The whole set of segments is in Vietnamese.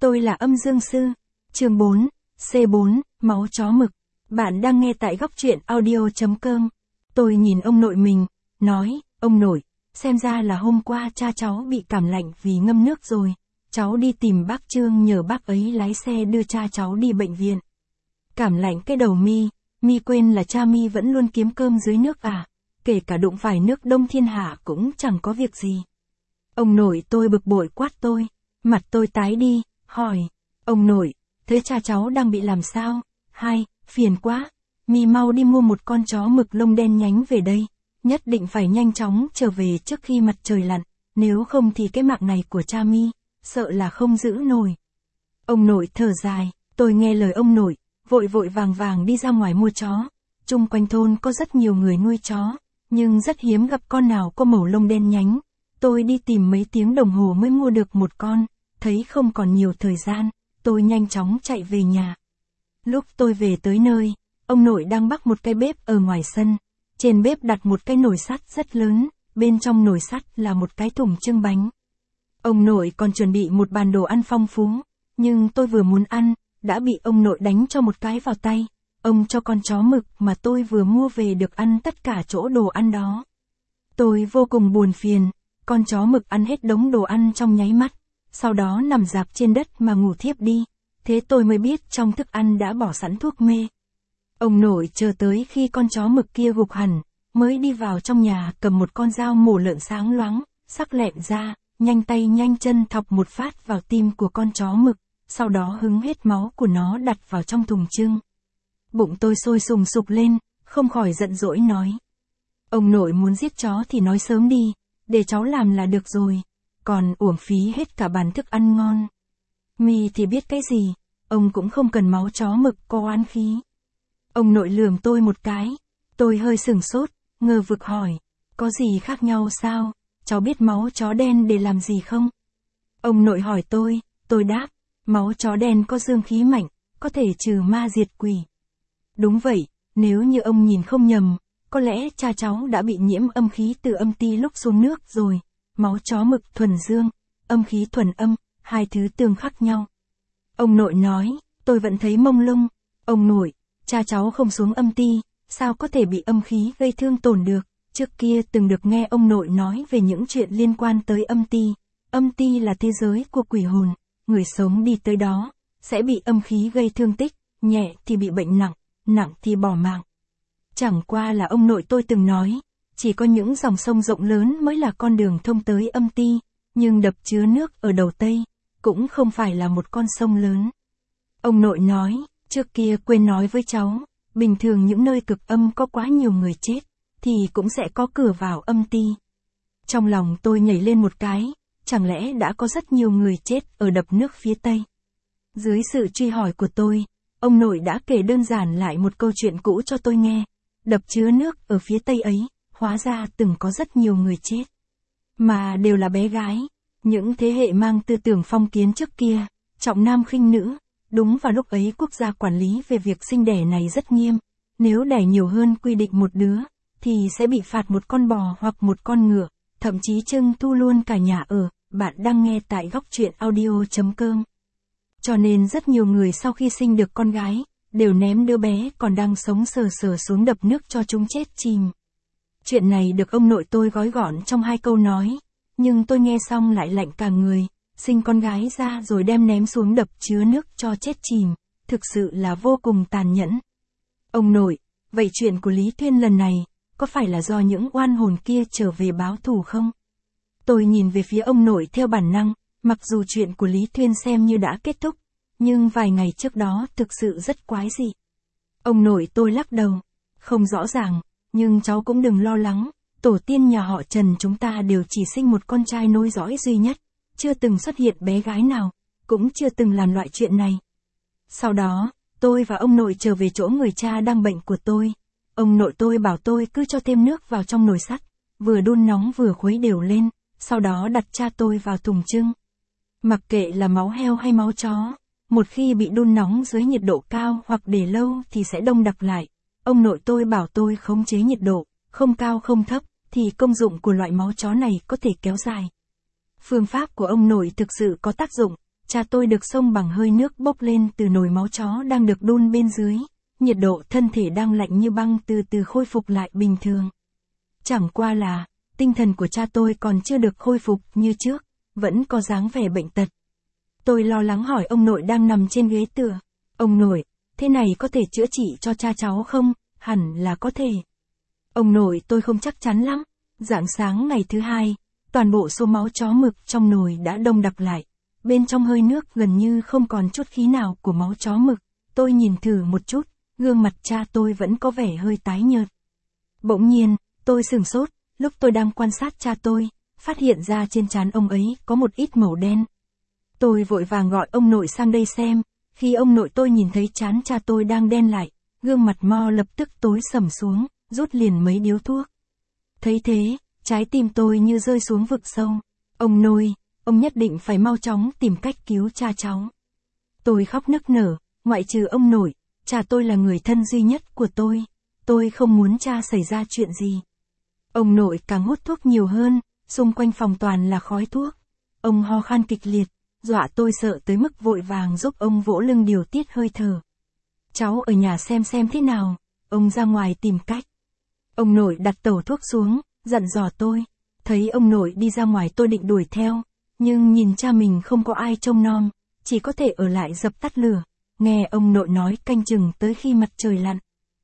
Tôi là Âm Dương Sư. Chương 4, C4, máu chó mực. Bạn đang nghe tại góc truyện audio.com. Tôi nhìn ông nội mình, nói, ông nội, xem ra là hôm qua cha cháu bị cảm lạnh vì ngâm nước rồi. Cháu đi tìm bác Trương nhờ bác ấy lái xe đưa cha cháu đi bệnh viện. Cảm lạnh cái đầu mi quên là cha mi vẫn luôn kiếm cơm dưới nước à, kể cả đụng phải nước Đông Thiên Hạ cũng chẳng có việc gì. Ông nội tôi bực bội quát tôi, mặt tôi tái đi, hỏi, ông nội, thế cha cháu đang bị làm sao? Hai, phiền quá, mi mau đi mua một con chó mực lông đen nhánh về đây, nhất định phải nhanh chóng trở về trước khi mặt trời lặn, nếu không thì cái mạng này của cha mi, sợ là không giữ nổi. Ông nội thở dài, tôi nghe lời ông nội, vội vội vàng đi ra ngoài mua chó. Chung quanh thôn có rất nhiều người nuôi chó, nhưng rất hiếm gặp con nào có màu lông đen nhánh. Tôi đi tìm mấy tiếng đồng hồ mới mua được một con, thấy không còn nhiều thời gian, tôi nhanh chóng chạy về nhà. Lúc tôi về tới nơi, ông nội đang bắc một cái bếp ở ngoài sân. Trên bếp đặt một cái nồi sắt rất lớn, bên trong nồi sắt là một cái thùng trưng bánh. Ông nội còn chuẩn bị một bàn đồ ăn phong phú, nhưng tôi vừa muốn ăn, đã bị ông nội đánh cho một cái vào tay. Ông cho con chó mực mà tôi vừa mua về được ăn tất cả chỗ đồ ăn đó. Tôi vô cùng buồn phiền, con chó mực ăn hết đống đồ ăn trong nháy mắt, sau đó nằm rạp trên đất mà ngủ thiếp đi. Thế tôi mới biết trong thức ăn đã bỏ sẵn thuốc mê. Ông nội chờ tới khi con chó mực kia gục hẳn, mới đi vào trong nhà cầm một con dao mổ lợn sáng loáng, sắc lẹm ra, nhanh tay nhanh chân thọc một phát vào tim của con chó mực, sau đó hứng hết máu của nó đặt vào trong thùng trưng. Bụng tôi sôi sùng sục lên, không khỏi giận dỗi nói. Ông nội muốn giết chó thì nói sớm đi, để cháu làm là được rồi, còn uổng phí hết cả bàn thức ăn ngon. Mi thì biết cái gì, ông cũng không cần máu chó mực có oán khí. Ông nội lườm tôi một cái, tôi hơi sửng sốt, ngờ vực hỏi, có gì khác nhau sao, cháu biết máu chó đen để làm gì không? Ông nội hỏi tôi đáp, máu chó đen có dương khí mạnh, có thể trừ ma diệt quỷ. Đúng vậy, nếu như ông nhìn không nhầm, có lẽ cha cháu đã bị nhiễm âm khí từ âm ti lúc xuống nước rồi. Máu chó mực thuần dương, âm khí thuần âm, hai thứ tương khắc nhau. Ông nội nói, tôi vẫn thấy mông lung. Ông nội, cha cháu không xuống âm ti, sao có thể bị âm khí gây thương tổn được? Trước kia từng được nghe ông nội nói về những chuyện liên quan tới âm ti. Âm ti là thế giới của quỷ hồn, người sống đi tới đó, sẽ bị âm khí gây thương tích, nhẹ thì bị bệnh nặng, nặng thì bỏ mạng. Chẳng qua là ông nội tôi từng nói, chỉ có những dòng sông rộng lớn mới là con đường thông tới âm ti, nhưng đập chứa nước ở đầu Tây, cũng không phải là một con sông lớn. Ông nội nói, trước kia quên nói với cháu, bình thường những nơi cực âm có quá nhiều người chết, thì cũng sẽ có cửa vào âm ti. Trong lòng tôi nhảy lên một cái, chẳng lẽ đã có rất nhiều người chết ở đập nước phía Tây? Dưới sự truy hỏi của tôi, ông nội đã kể đơn giản lại một câu chuyện cũ cho tôi nghe. Đập chứa nước ở phía Tây ấy, hóa ra từng có rất nhiều người chết. Mà đều là bé gái. Những thế hệ mang tư tưởng phong kiến trước kia, trọng nam khinh nữ. Đúng vào lúc ấy quốc gia quản lý về việc sinh đẻ này rất nghiêm. Nếu đẻ nhiều hơn quy định một đứa, thì sẽ bị phạt một con bò hoặc một con ngựa. Thậm chí trưng thu luôn cả nhà ở. Bạn đang nghe tại góc truyện audio.com. Cho nên rất nhiều người sau khi sinh được con gái, đều ném đứa bé còn đang sống sờ sờ xuống đập nước cho chúng chết chìm. Chuyện này được ông nội tôi gói gọn trong 2 câu nói, nhưng tôi nghe xong lại lạnh cả người, sinh con gái ra rồi đem ném xuống đập chứa nước cho chết chìm, thực sự là vô cùng tàn nhẫn. Ông nội, vậy chuyện của Lý Thuyên lần này, có phải là do những oan hồn kia trở về báo thù không? Tôi nhìn về phía ông nội theo bản năng, mặc dù chuyện của Lý Thuyên xem như đã kết thúc, nhưng vài ngày trước đó thực sự rất quái dị. Ông nội tôi lắc đầu, không rõ ràng, nhưng cháu cũng đừng lo lắng, tổ tiên nhà họ Trần chúng ta đều chỉ sinh một con trai nối dõi duy nhất, chưa từng xuất hiện bé gái nào, cũng chưa từng làm loại chuyện này. Sau đó, tôi và ông nội trở về chỗ người cha đang bệnh của tôi. Ông nội tôi bảo tôi cứ cho thêm nước vào trong nồi sắt, vừa đun nóng vừa khuấy đều lên, sau đó đặt cha tôi vào thùng trưng. Mặc kệ là máu heo hay máu chó, một khi bị đun nóng dưới nhiệt độ cao hoặc để lâu thì sẽ đông đặc lại. Ông nội tôi bảo tôi khống chế nhiệt độ, không cao không thấp, thì công dụng của loại máu chó này có thể kéo dài. Phương pháp của ông nội thực sự có tác dụng, cha tôi được xông bằng hơi nước bốc lên từ nồi máu chó đang được đun bên dưới, nhiệt độ thân thể đang lạnh như băng từ từ khôi phục lại bình thường. Chẳng qua là, tinh thần của cha tôi còn chưa được khôi phục như trước, vẫn có dáng vẻ bệnh tật. Tôi lo lắng hỏi ông nội đang nằm trên ghế tựa. Ông nội, thế này có thể chữa trị cho cha cháu không? Hẳn là có thể. Ông nội tôi không chắc chắn lắm. Rạng sáng ngày thứ hai, toàn bộ số máu chó mực trong nồi đã đông đặc lại. Bên trong hơi nước gần như không còn chút khí nào của máu chó mực. Tôi nhìn thử một chút, gương mặt cha tôi vẫn có vẻ hơi tái nhợt. Bỗng nhiên, tôi sửng sốt, lúc tôi đang quan sát cha tôi, phát hiện ra trên trán ông ấy có một ít màu đen. Tôi vội vàng gọi ông nội sang đây xem, khi ông nội tôi nhìn thấy trán cha tôi đang đen lại, gương mặt mo lập tức tối sầm xuống, rút liền mấy điếu thuốc. Thấy thế, trái tim tôi như rơi xuống vực sâu. Ông nội, ông nhất định phải mau chóng tìm cách cứu cha cháu. Tôi khóc nức nở, ngoại trừ ông nội, cha tôi là người thân duy nhất của tôi không muốn cha xảy ra chuyện gì. Ông nội càng hút thuốc nhiều hơn, xung quanh phòng toàn là khói thuốc. Ông ho khan kịch liệt, dọa tôi sợ tới mức vội vàng giúp ông vỗ lưng điều tiết hơi thở. Cháu ở nhà xem thế nào, ông ra ngoài tìm cách. Ông nội đặt tẩu thuốc xuống, dặn dò tôi. Thấy ông nội đi ra ngoài tôi định đuổi theo, nhưng nhìn cha mình không có ai trông nom, chỉ có thể ở lại dập tắt lửa, nghe ông nội nói canh chừng tới khi mặt trời lặn.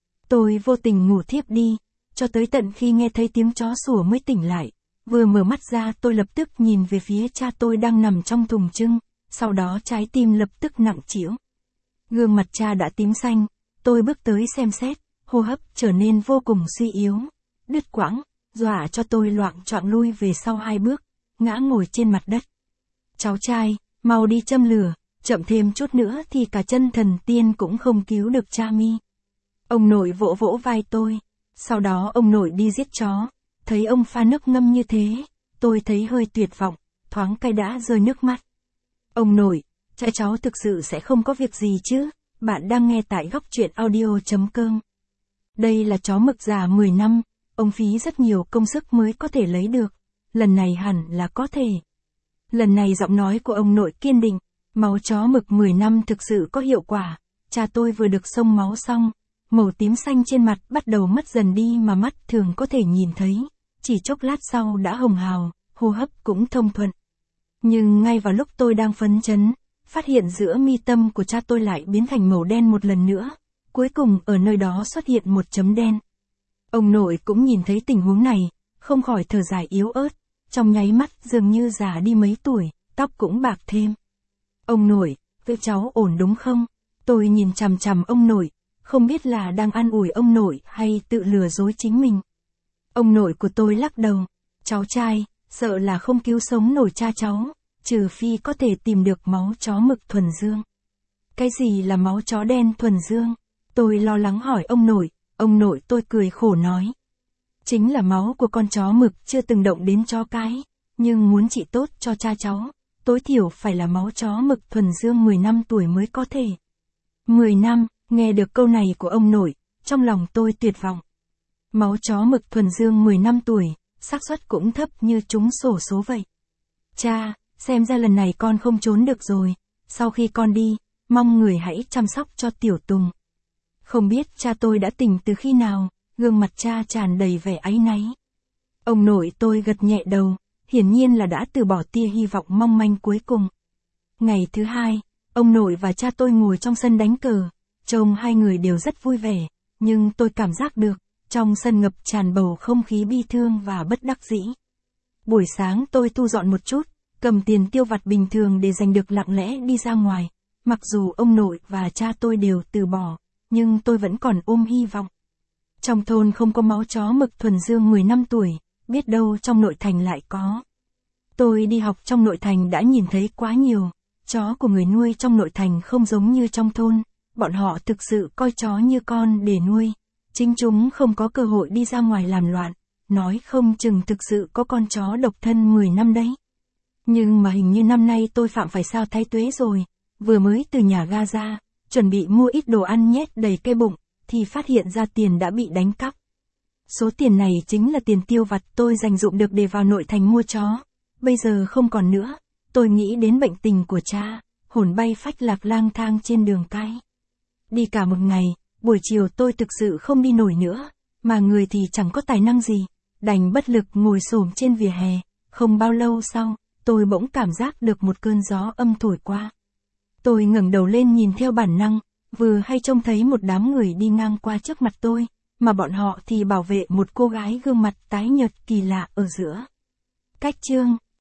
Tôi vô tình ngủ thiếp đi, cho tới tận khi nghe thấy tiếng chó sủa mới tỉnh lại. Vừa mở mắt ra tôi lập tức nhìn về phía cha tôi đang nằm trong thùng chưng, sau đó trái tim lập tức nặng trĩu. Gương mặt cha đã tím xanh, tôi bước tới xem xét, hô hấp trở nên vô cùng suy yếu, đứt quãng, dọa cho tôi loạng choạng lui về sau 2 bước, ngã ngồi trên mặt đất. Cháu trai, mau đi châm lửa, chậm thêm chút nữa thì cả chân thần tiên cũng không cứu được cha mi. Ông nội vỗ vỗ vai tôi, sau đó ông nội đi giết chó. Thấy ông pha nước ngâm như thế, tôi thấy hơi tuyệt vọng, thoáng cay đã rơi nước mắt. Ông nội, cha cháu thực sự sẽ không có việc gì chứ? Bạn đang nghe tại góc truyện audio.com. Đây là chó mực già 10 năm, ông phí rất nhiều công sức mới có thể lấy được. Lần này hẳn là có thể. Lần này giọng nói của ông nội kiên định, máu chó mực 10 năm thực sự có hiệu quả. Cha tôi vừa được xông máu xong, màu tím xanh trên mặt bắt đầu mất dần đi mà mắt thường có thể nhìn thấy. Chỉ chốc lát sau đã hồng hào, hô hấp cũng thông thuận. Nhưng ngay vào lúc tôi đang phấn chấn, phát hiện giữa mi tâm của cha tôi lại biến thành màu đen một lần nữa. Cuối cùng ở nơi đó xuất hiện một chấm đen. Ông nội cũng nhìn thấy tình huống này, không khỏi thở dài yếu ớt, trong nháy mắt dường như già đi mấy tuổi, tóc cũng bạc thêm. Ông nội, việc cháu ổn đúng không? Tôi nhìn chằm chằm ông nội, không biết là đang an ủi ông nội hay tự lừa dối chính mình. Ông nội của tôi lắc đầu, cháu trai, sợ là không cứu sống nổi cha cháu, trừ phi có thể tìm được máu chó mực thuần dương. Cái gì là máu chó đen thuần dương? Tôi lo lắng hỏi ông nội tôi cười khổ nói. Chính là máu của con chó mực chưa từng động đến chó cái, nhưng muốn trị tốt cho cha cháu, tối thiểu phải là máu chó mực thuần dương 10 năm tuổi mới có thể. 10 năm, nghe được câu này của ông nội, trong lòng tôi tuyệt vọng. Máu chó mực thuần dương 10 năm tuổi, xác suất cũng thấp như trúng xổ số vậy. Cha, xem ra lần này con không trốn được rồi, sau khi con đi, mong người hãy chăm sóc cho Tiểu Tùng. Không biết cha tôi đã tỉnh từ khi nào, gương mặt cha tràn đầy vẻ áy náy. Ông nội tôi gật nhẹ đầu, hiển nhiên là đã từ bỏ tia hy vọng mong manh cuối cùng. Ngày thứ hai, ông nội và cha tôi ngồi trong sân đánh cờ, trông hai người đều rất vui vẻ, nhưng tôi cảm giác được, trong sân ngập tràn bầu không khí bi thương và bất đắc dĩ. Buổi sáng tôi thu dọn một chút, cầm tiền tiêu vặt bình thường để dành được lặng lẽ đi ra ngoài. Mặc dù ông nội và cha tôi đều từ bỏ, nhưng tôi vẫn còn ôm hy vọng. Trong thôn không có máu chó mực thuần dương 10 năm tuổi, biết đâu trong nội thành lại có. Tôi đi học trong nội thành đã nhìn thấy quá nhiều, chó của người nuôi trong nội thành không giống như trong thôn, bọn họ thực sự coi chó như con để nuôi. Chính chúng không có cơ hội đi ra ngoài làm loạn, nói không chừng thực sự có con chó độc thân 10 năm đấy. Nhưng mà hình như năm nay tôi phạm phải sao thái tuế rồi, vừa mới từ nhà ga ra, chuẩn bị mua ít đồ ăn nhét đầy cái bụng, thì phát hiện ra tiền đã bị đánh cắp. Số tiền này chính là tiền tiêu vặt tôi dành dụm được để vào nội thành mua chó, bây giờ không còn nữa. Tôi nghĩ đến bệnh tình của cha, hồn bay phách lạc lang thang trên đường cái. Đi cả một ngày, buổi chiều tôi thực sự không đi nổi nữa, mà người thì chẳng có tài năng gì, đành bất lực ngồi xổm trên vỉa hè. Không bao lâu sau, tôi bỗng cảm giác được một cơn gió âm thổi qua. Tôi ngẩng đầu lên nhìn theo bản năng, vừa hay trông thấy một đám người đi ngang qua trước mặt tôi, mà bọn họ thì bảo vệ một cô gái gương mặt tái nhợt kỳ lạ ở giữa. Cách chương